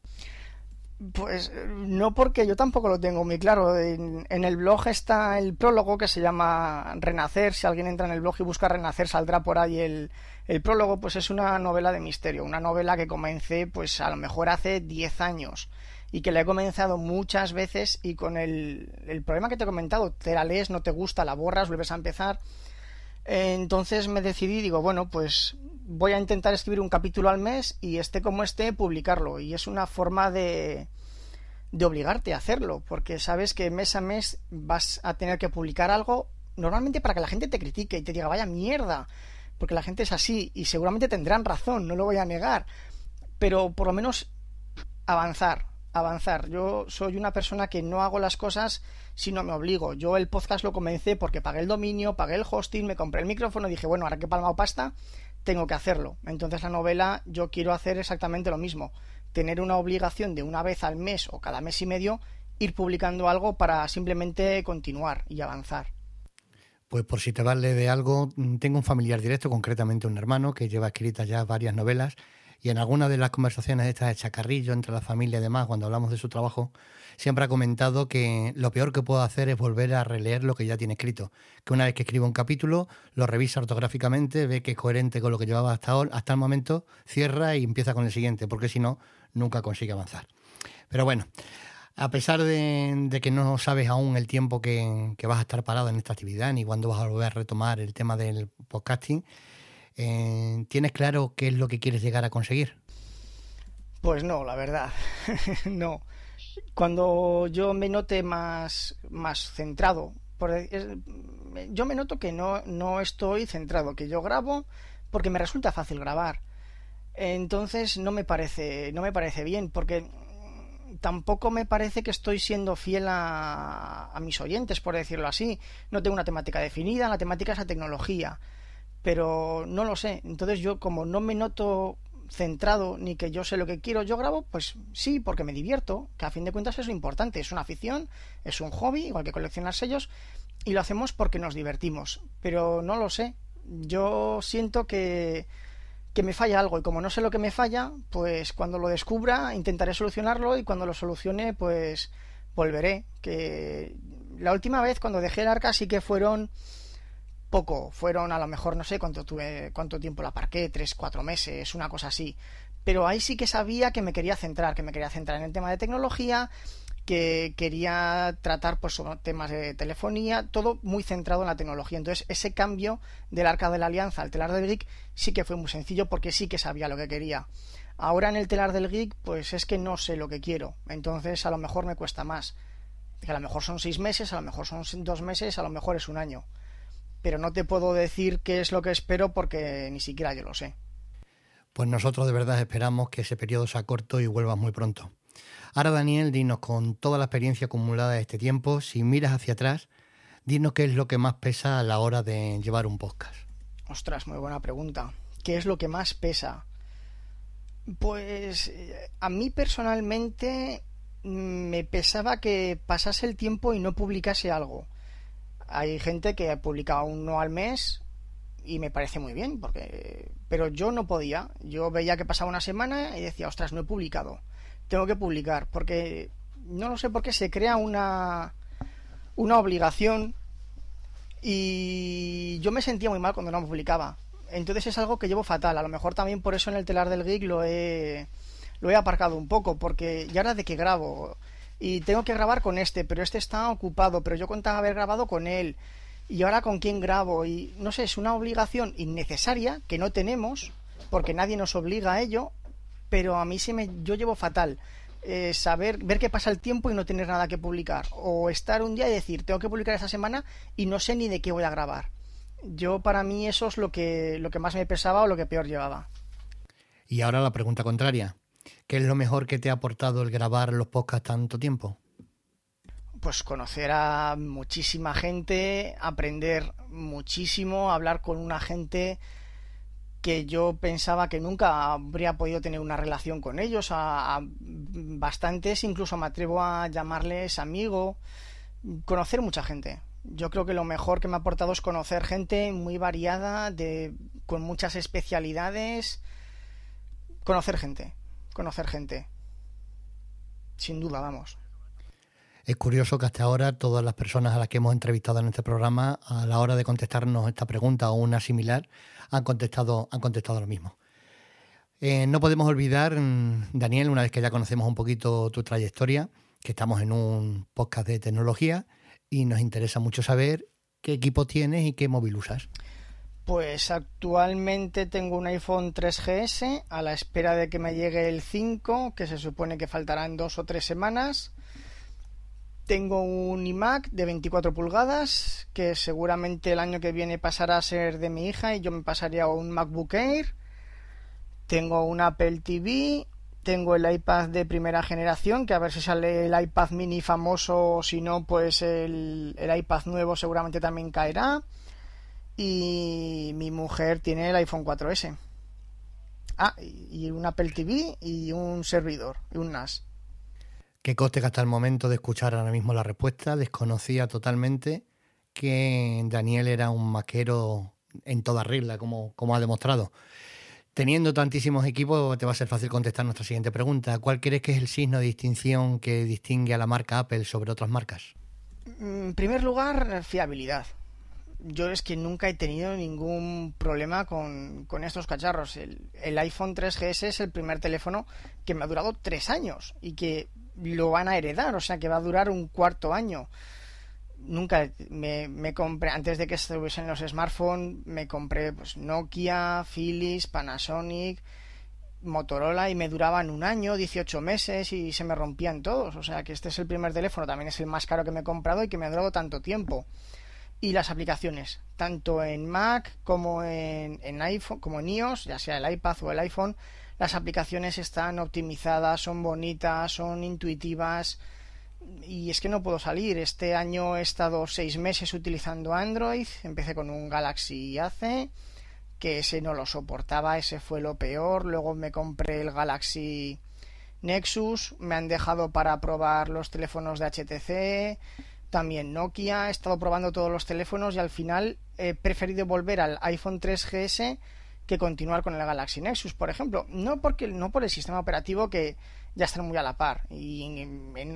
Pues no, porque yo tampoco lo tengo muy claro. En el blog está el prólogo que se llama Renacer. Si alguien entra en el blog y busca Renacer, saldrá por ahí el prólogo. Pues es una novela de misterio, una novela que comencé pues a lo mejor hace 10 años y que la he comenzado muchas veces y con el problema que te he comentado, te la lees, no te gusta, la borras, vuelves a empezar. Entonces me decidí, digo, bueno, pues voy a intentar escribir un capítulo al mes y esté como esté, publicarlo. Y es una forma de obligarte a hacerlo, porque sabes que mes a mes vas a tener que publicar algo, normalmente para que la gente te critique y te diga, vaya mierda, porque la gente es así y seguramente tendrán razón, no lo voy a negar, pero por lo menos avanzar. Yo soy una persona que no hago las cosas si no me obligo. Yo el podcast lo comencé porque pagué el dominio, pagué el hosting, me compré el micrófono y dije, bueno, ahora que he palmado pasta, tengo que hacerlo. Entonces la novela yo quiero hacer exactamente lo mismo. Tener una obligación de una vez al mes o cada mes y medio ir publicando algo para simplemente continuar y avanzar. Pues por si te vale de algo, tengo un familiar directo, concretamente un hermano, que lleva escritas ya varias novelas. Y en algunas de las conversaciones estas de chacarrillo entre la familia y demás, cuando hablamos de su trabajo, siempre ha comentado que lo peor que puedo hacer es volver a releer lo que ya tiene escrito. Que una vez que escribo un capítulo, lo revisa ortográficamente, ve que es coherente con lo que llevaba hasta el momento, cierra y empieza con el siguiente, porque si no, nunca consigue avanzar. Pero bueno, a pesar de que no sabes aún el tiempo que vas a estar parado en esta actividad, ni cuándo vas a volver a retomar el tema del podcasting, ¿tienes claro qué es lo que quieres llegar a conseguir? Pues no, la verdad, no. Cuando yo me note más centrado, yo me noto que no estoy centrado, que yo grabo porque me resulta fácil grabar. Entonces no me parece bien, porque tampoco me parece que estoy siendo fiel a mis oyentes, por decirlo así. No tengo una temática definida, la temática es la tecnología. Pero no lo sé, entonces yo como no me noto centrado ni que yo sé lo que quiero, yo grabo, pues sí, porque me divierto, que a fin de cuentas es lo importante, es una afición, es un hobby, igual que coleccionar sellos, y lo hacemos porque nos divertimos, pero no lo sé, yo siento que me falla algo y como no sé lo que me falla, pues cuando lo descubra intentaré solucionarlo y cuando lo solucione pues volveré, que la última vez cuando dejé el Arca sí que fueron a lo mejor no sé cuánto tiempo la aparqué, 3-4 meses, una cosa así, pero ahí sí que sabía que me quería centrar en el tema de tecnología, que quería tratar pues sobre temas de telefonía, todo muy centrado en la tecnología. Entonces ese cambio del Arca de la Alianza al telar del Geek sí que fue muy sencillo porque sí que sabía lo que quería. Ahora en el telar del Geek pues es que no sé lo que quiero, entonces a lo mejor me cuesta más, que a lo mejor son 6 meses, a lo mejor son 2 meses, a lo mejor es un año. Pero no te puedo decir qué es lo que espero porque ni siquiera yo lo sé. Pues nosotros de verdad esperamos que ese periodo sea corto y vuelvas muy pronto. Ahora, Daniel, dinos, con toda la experiencia acumulada de este tiempo, si miras hacia atrás, dinos qué es lo que más pesa a la hora de llevar un podcast. Ostras, muy buena pregunta. ¿Qué es lo que más pesa? Pues a mí personalmente me pesaba que pasase el tiempo y no publicase algo. Hay gente que publica uno al mes y me parece muy bien, pero yo no podía. Yo veía que pasaba una semana y decía, ostras, no he publicado. Tengo que publicar, porque no lo sé por qué se crea una obligación y yo me sentía muy mal cuando no publicaba. Entonces es algo que llevo fatal. A lo mejor también por eso en el telar del Geek lo he aparcado un poco, porque ya ahora de que grabo y tengo que grabar con pero este está ocupado, pero yo contaba haber grabado con él ¿y ahora con quién grabo? Y no sé, es una obligación innecesaria que no tenemos, porque nadie nos obliga a ello, pero a mí yo llevo fatal ver que pasa el tiempo y no tener nada que publicar, o estar un día y decir, tengo que publicar esta semana y no sé ni de qué voy a grabar. Para mí eso es lo que más me pesaba o lo que peor llevaba. Y ahora la pregunta contraria. ¿Qué es lo mejor que te ha aportado el grabar los podcasts tanto tiempo? Pues conocer a muchísima gente, aprender muchísimo, hablar con una gente que yo pensaba que nunca habría podido tener una relación con ellos, a bastantes, incluso me atrevo a llamarles amigo, conocer mucha gente. Yo creo que lo mejor que me ha aportado es conocer gente muy variada, con muchas especialidades, conocer gente, sin duda, vamos. Es curioso que hasta ahora todas las personas a las que hemos entrevistado en este programa, a la hora de contestarnos esta pregunta o una similar, han contestado lo mismo. No podemos olvidar, Daniel, una vez que ya conocemos un poquito tu trayectoria, que estamos en un podcast de tecnología y nos interesa mucho saber qué equipo tienes y qué móvil usas. Pues actualmente tengo un iPhone 3GS a la espera de que me llegue el 5, que se supone que faltarán 2 o 3 semanas. Tengo un iMac de 24 pulgadas, que seguramente el año que viene pasará a ser de mi hija y yo me pasaría a un MacBook Air. Tengo un Apple TV, tengo el iPad de primera generación, que a ver si sale el iPad mini famoso, o si no, pues el iPad nuevo seguramente también caerá. Y mi mujer tiene el iPhone 4S. Y un Apple TV y un servidor, y un NAS. Que conste que hasta el momento de escuchar ahora mismo la respuesta desconocía totalmente que Daniel era un maquero en toda regla, como ha demostrado. Teniendo tantísimos equipos, te va a ser fácil contestar nuestra siguiente pregunta. ¿Cuál crees que es el signo de distinción que distingue a la marca Apple sobre otras marcas? En primer lugar, fiabilidad. Yo es que nunca he tenido ningún problema con estos cacharros. El iPhone 3GS es el primer teléfono que me ha durado 3 años y que lo van a heredar, o sea que va a durar un cuarto año. Nunca me compré, antes de que estuviesen los smartphones, me compré pues Nokia, Philips, Panasonic, Motorola y me duraban un año, 18 meses y se me rompían todos. O sea que este es el primer teléfono, también es el más caro que me he comprado y que me ha durado tanto tiempo. Y las aplicaciones, tanto en Mac como en iPhone, como en iOS, ya sea el iPad o el iPhone, las aplicaciones están optimizadas, son bonitas, son intuitivas y es que no puedo salir. Este año he estado 6 meses utilizando Android, empecé con un Galaxy AC, que ese no lo soportaba, ese fue lo peor. Luego me compré el Galaxy Nexus, me han dejado para probar los teléfonos de HTC, también Nokia, he estado probando todos los teléfonos y al final he preferido volver al iPhone 3GS que continuar con el Galaxy Nexus, por ejemplo. No por el sistema operativo, que ya están muy a la par. Y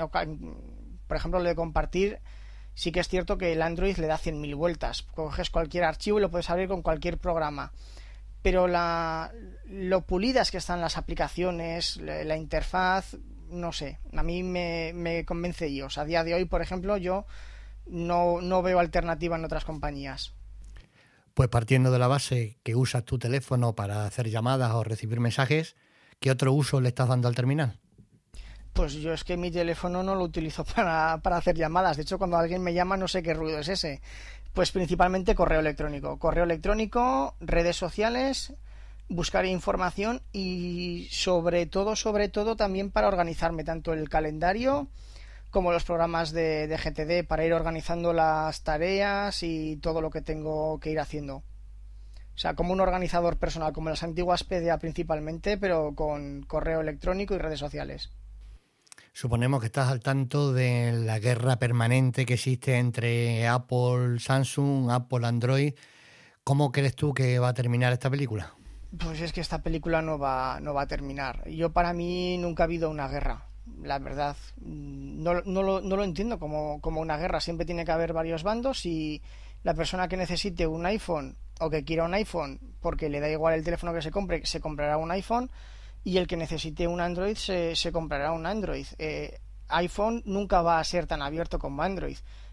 por ejemplo, lo de compartir, sí que es cierto que el Android le da 100.000 vueltas. Coges cualquier archivo y lo puedes abrir con cualquier programa. Pero lo pulidas que están las aplicaciones, la interfaz, no sé, a mí me convence iOS. A día de hoy, por ejemplo, yo no veo alternativa en otras compañías. Pues partiendo de la base que usas tu teléfono para hacer llamadas o recibir mensajes, ¿qué otro uso le estás dando al terminal? Pues yo es que mi teléfono no lo utilizo para hacer llamadas. De hecho, cuando alguien me llama no sé qué ruido es ese. Pues principalmente correo electrónico, redes sociales, buscar información y sobre todo también para organizarme tanto el calendario como los programas de GTD, para ir organizando las tareas y todo lo que tengo que ir haciendo. O sea, como un organizador personal, como las antiguas PDA principalmente, pero con correo electrónico y redes sociales. Suponemos que estás al tanto de la guerra permanente que existe entre Apple, Samsung, Apple, Android. ¿Cómo crees tú que va a terminar esta película? Pues es que esta película no va a terminar. Para mí nunca ha habido una guerra. La verdad, no lo entiendo como una guerra. Siempre tiene que haber varios bandos y la persona que necesite un iPhone o que quiera un iPhone porque le da igual el teléfono que se compre, se comprará un iPhone, y el que necesite un Android se comprará un Android. iPhone nunca va a ser tan abierto como Android.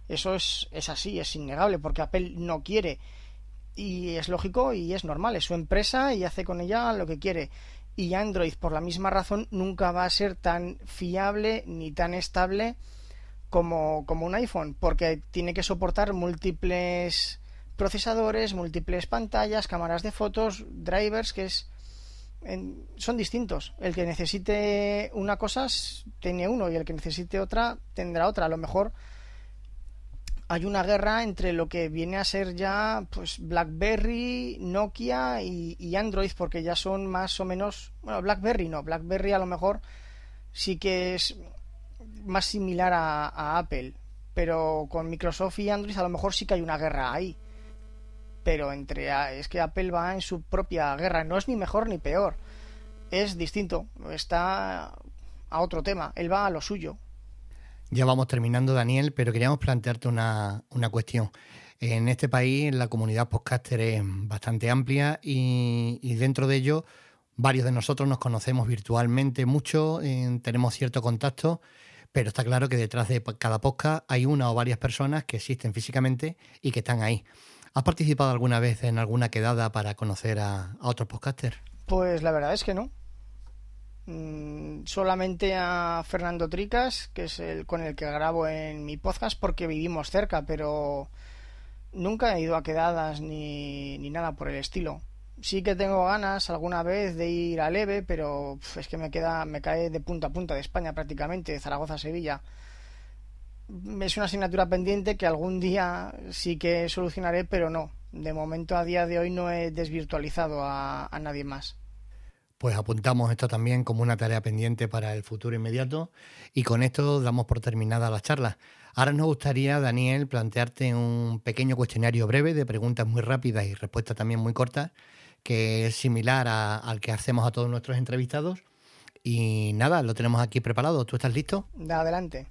Eso es así, es innegable, porque Apple no quiere. Y es lógico y es normal, es su empresa y hace con ella lo que quiere. Y Android, por la misma razón, nunca va a ser tan fiable ni tan estable como un iPhone, porque tiene que soportar múltiples procesadores, múltiples pantallas, cámaras de fotos, drivers, son distintos. El que necesite una cosa tiene uno y el que necesite otra tendrá otra. A lo mejor hay una guerra entre lo que viene a ser ya pues BlackBerry, Nokia y Android, porque ya son más o menos, bueno, BlackBerry a lo mejor sí que es más similar a Apple, pero con Microsoft y Android a lo mejor sí que hay una guerra ahí. Pero es que Apple va en su propia guerra, no es ni mejor ni peor, es distinto, está a otro tema, él va a lo suyo. Ya vamos terminando, Daniel, pero queríamos plantearte una cuestión. En este país la comunidad podcaster es bastante amplia y dentro de ello varios de nosotros nos conocemos virtualmente mucho, tenemos cierto contacto, pero está claro que detrás de cada podcast hay una o varias personas que existen físicamente y que están ahí. ¿Has participado alguna vez en alguna quedada para conocer a otros podcasters? Pues la verdad es que no. Solamente a Fernando Tricas, que es el con el que grabo en mi podcast, porque vivimos cerca, pero nunca he ido a quedadas ni nada por el estilo. Sí que tengo ganas alguna vez de ir a Leve, pero es que me cae de punta a punta de España prácticamente, de Zaragoza a Sevilla. Es una asignatura pendiente que algún día sí que solucionaré, pero no. De momento, a día de hoy, no he desvirtualizado a nadie más. Pues apuntamos esto también como una tarea pendiente para el futuro inmediato y con esto damos por terminada la charla. Ahora nos gustaría, Daniel, plantearte un pequeño cuestionario breve de preguntas muy rápidas y respuestas también muy cortas, que es similar al que hacemos a todos nuestros entrevistados. Y nada, lo tenemos aquí preparado. ¿Tú estás listo? Adelante.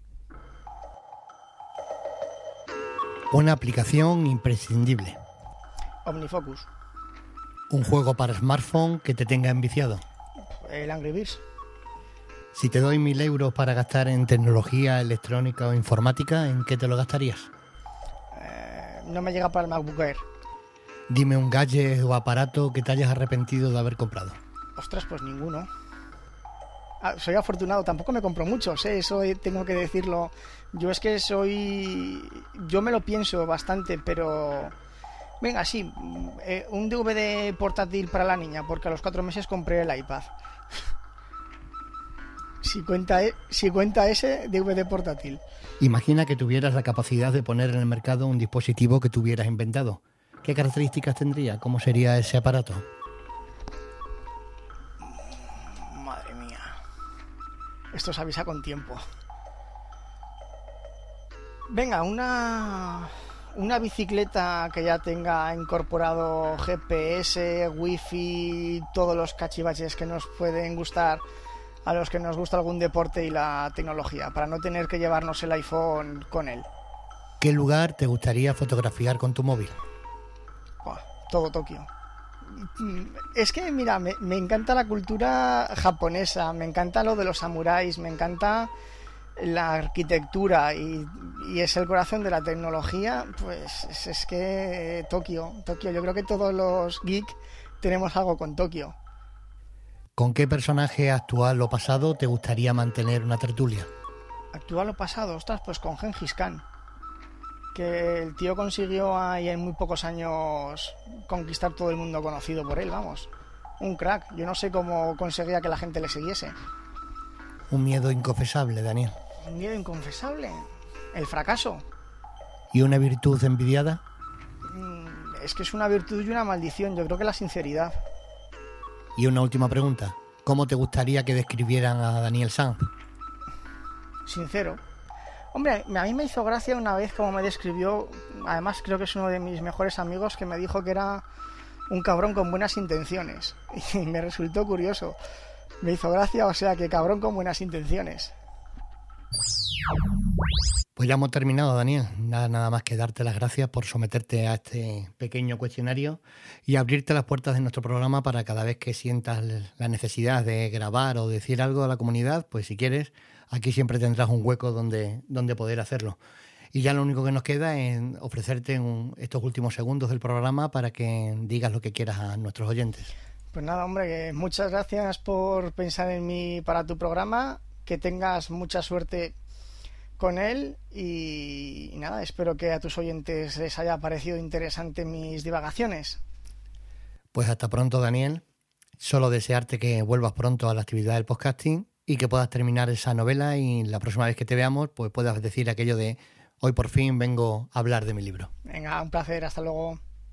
Una aplicación imprescindible. OmniFocus. Un juego para smartphone que te tenga enviciado. El Angry Birds. Si te doy 1.000 euros para gastar en tecnología electrónica o informática, ¿en qué te lo gastarías? No me llega para el MacBook Air. Dime un gadget o aparato que te hayas arrepentido de haber comprado. Ostras, pues ninguno. Soy afortunado, tampoco me compro muchos, eso tengo que decirlo. Yo me lo pienso bastante, pero... Venga, sí, un DVD portátil para la niña, porque a los 4 meses compré el iPad. Si cuenta ese DVD portátil. Imagina que tuvieras la capacidad de poner en el mercado un dispositivo que tuvieras inventado. ¿Qué características tendría? ¿Cómo sería ese aparato? Madre mía. Esto se avisa con tiempo. Venga, una bicicleta que ya tenga incorporado GPS, Wi-Fi, todos los cachivaches que nos pueden gustar a los que nos gusta algún deporte y la tecnología, para no tener que llevarnos el iPhone con él. ¿Qué lugar te gustaría fotografiar con tu móvil? Todo Tokio. Es que, mira, me encanta la cultura japonesa, me encanta lo de los samuráis, me encanta la arquitectura y es el corazón de la tecnología. Pues es que Tokio, yo creo que todos los geeks tenemos algo con Tokio. ¿Con qué personaje actual o pasado te gustaría mantener una tertulia? ¿Actual o pasado? Ostras, pues con Gengis Khan. Que el tío consiguió ahí en muy pocos años conquistar todo el mundo conocido por él, vamos. Un crack. Yo no sé cómo conseguía que la gente le siguiese. Un miedo inconfesable, Daniel. Un miedo inconfesable. El fracaso. ¿Y una virtud envidiada? Es que es una virtud y una maldición. Yo creo que la sinceridad. Y una última pregunta. ¿Cómo te gustaría que describieran a Daniel Sanz? Sincero. Hombre, a mí me hizo gracia una vez como me describió. Además creo que es uno de mis mejores amigos, que me dijo que era un cabrón con buenas intenciones. Y me resultó curioso. Me hizo gracia, o sea que cabrón con buenas intenciones. Pues ya hemos terminado, Daniel. Nada más que darte las gracias por someterte a este pequeño cuestionario y abrirte las puertas de nuestro programa para cada vez que sientas la necesidad de grabar o decir algo a la comunidad, pues si quieres, aquí siempre tendrás un hueco donde poder hacerlo. Y ya lo único que nos queda es ofrecerte estos últimos segundos del programa para que digas lo que quieras a nuestros oyentes. Pues nada, hombre, que muchas gracias por pensar en mí para tu programa, que tengas mucha suerte con él y nada, espero que a tus oyentes les haya parecido interesante mis divagaciones. Pues hasta pronto, Daniel. Solo desearte que vuelvas pronto a la actividad del podcasting y que puedas terminar esa novela y la próxima vez que te veamos pues puedas decir aquello de hoy por fin vengo a hablar de mi libro. Venga, un placer, hasta luego.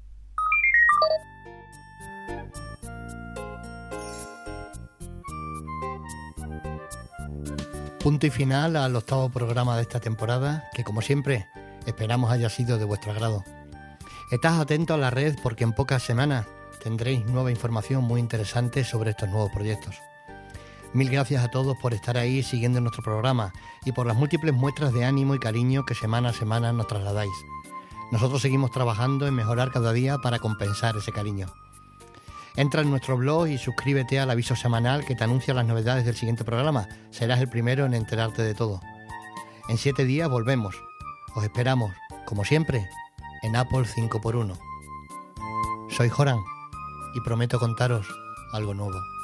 Punto y final al 8º programa de esta temporada, que como siempre esperamos haya sido de vuestro agrado. Estás atento a la red porque en pocas semanas tendréis nueva información muy interesante sobre estos nuevos proyectos. Mil gracias a todos por estar ahí siguiendo nuestro programa y por las múltiples muestras de ánimo y cariño que semana a semana nos trasladáis. Nosotros seguimos trabajando en mejorar cada día para compensar ese cariño. Entra en nuestro blog y suscríbete al aviso semanal que te anuncia las novedades del siguiente programa. Serás el primero en enterarte de todo. En 7 días volvemos. Os esperamos, como siempre, en Apple 5x1. Soy Joran y prometo contaros algo nuevo.